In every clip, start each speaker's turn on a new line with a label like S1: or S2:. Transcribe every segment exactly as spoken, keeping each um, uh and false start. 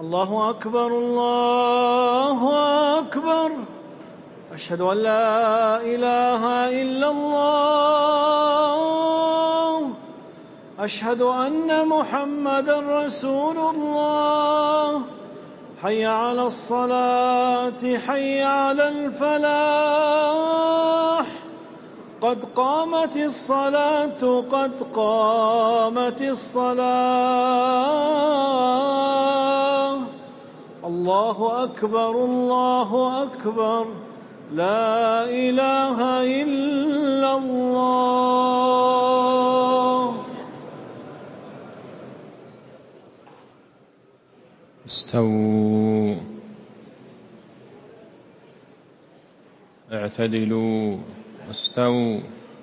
S1: الله أكبر الله أكبر. أشهد أن لا إله إلا الله. أشهد أن محمدا رسول الله. حي على الصلاة حي على الفلاح. قد قامت الصلاة قد قامت الصلاة. الله أكبر الله أكبر. لا إله إلا الله.
S2: استووا اعتدلوا استووا.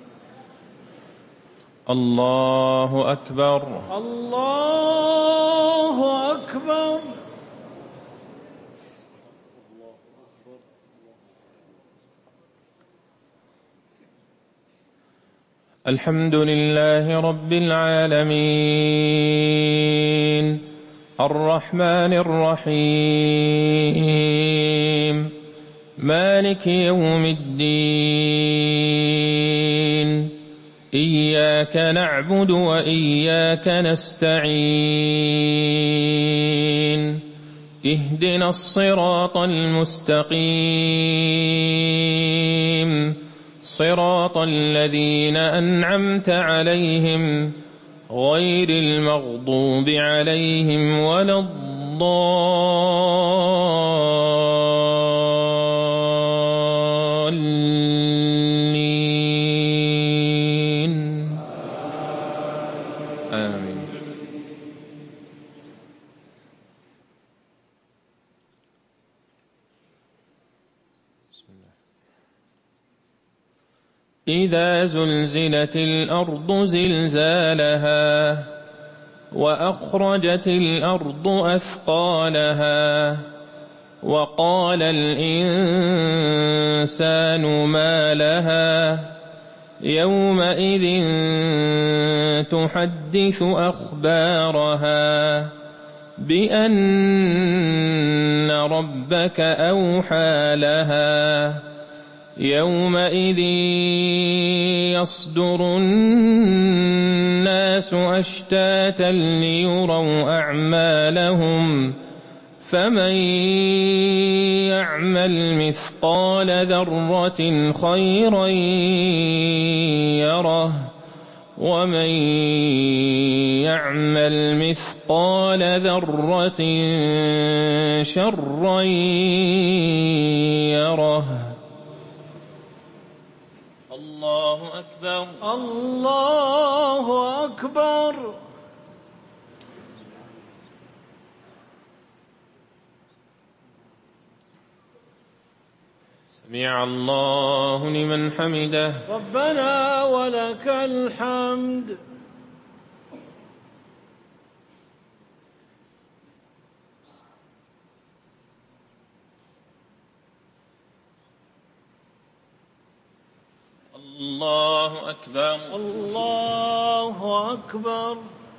S2: الله أكبر
S1: الله أكبر.
S2: الحمد لله رب العالمين الرحمن الرحيم مالك يوم الدين. إياك نعبد وإياك نستعين. اهدنا الصراط المستقيم صراط الذين أنعمت عليهم غير المغضوب عليهم ولا الضالين. آمين. إذا زلزلت الأرض زلزالها وأخرجت الأرض أثقالها وقال الإنسان ما لها يومئذ تحدث أخبارها بأن ربك أوحى لها. يومئذ يصدر الناس أشتاتا ليروا أعمالهم فمن يعمل مثقال ذرة خيرا يره ومن يعمل مثقال ذرة شرا يره. الله أكبر
S1: الله أكبر.
S2: سمع الله لمن حمده.
S1: ربنا ولك الحمد.
S2: الله أكبر
S1: الله أكبر.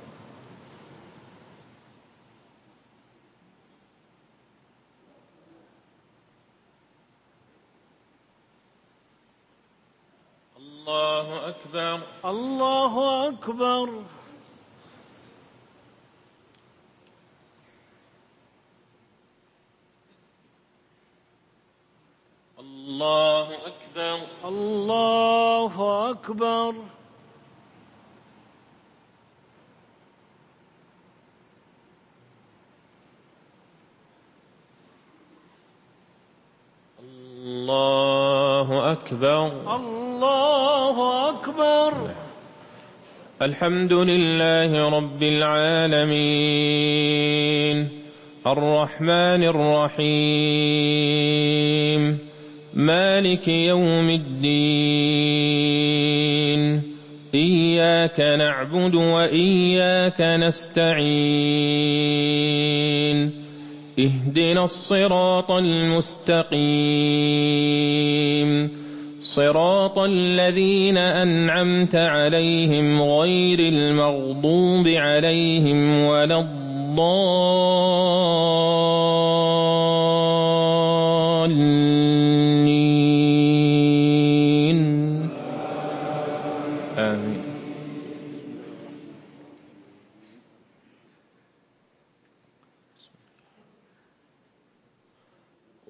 S2: الله أكبر
S1: الله أكبر.
S2: الله أكبر
S1: الله أكبر.
S2: الله أكبر
S1: الله أكبر.
S2: الحمد لله رب العالمين الرحمن الرحيم مالك يوم الدين. إياك نعبد وإياك نستعين. اهدنا الصراط المستقيم صراط الذين أنعمت عليهم غير المغضوب عليهم ولا الضالين.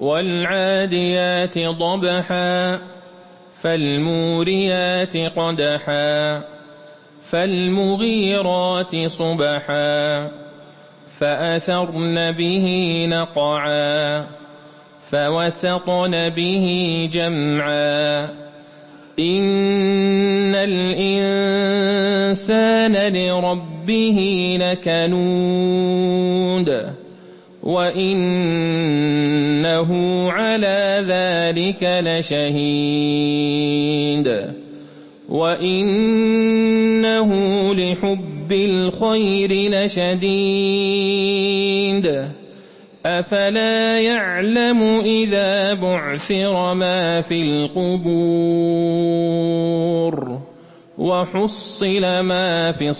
S2: والعاديات ضبحا فالموريات قدحا فالمغيرات صبحا فأثرن به نقعا فوسطن به جمعا إن الإنسان لربه لكنود وإنه على ذلك لشهيد وإنه لحب الخير لشديد أفلا يعلم إذا بعثر ما في القبور وحصل ما في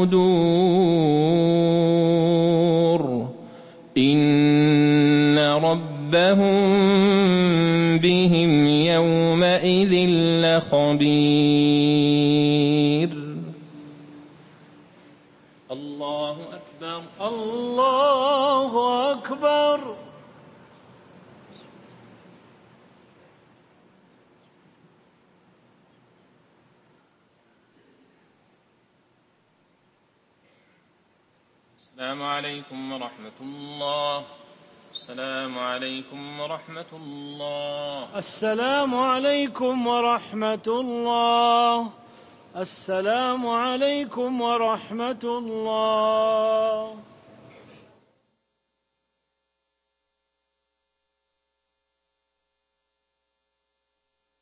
S2: الصدور إن ربهم بهم يومئذ لخبير. الله أكبر.
S1: الله أكبر.
S2: السلام عليكم ورحمة الله. السلام عليكم ورحمة الله.
S1: السلام عليكم ورحمة الله. السلام عليكم ورحمة الله.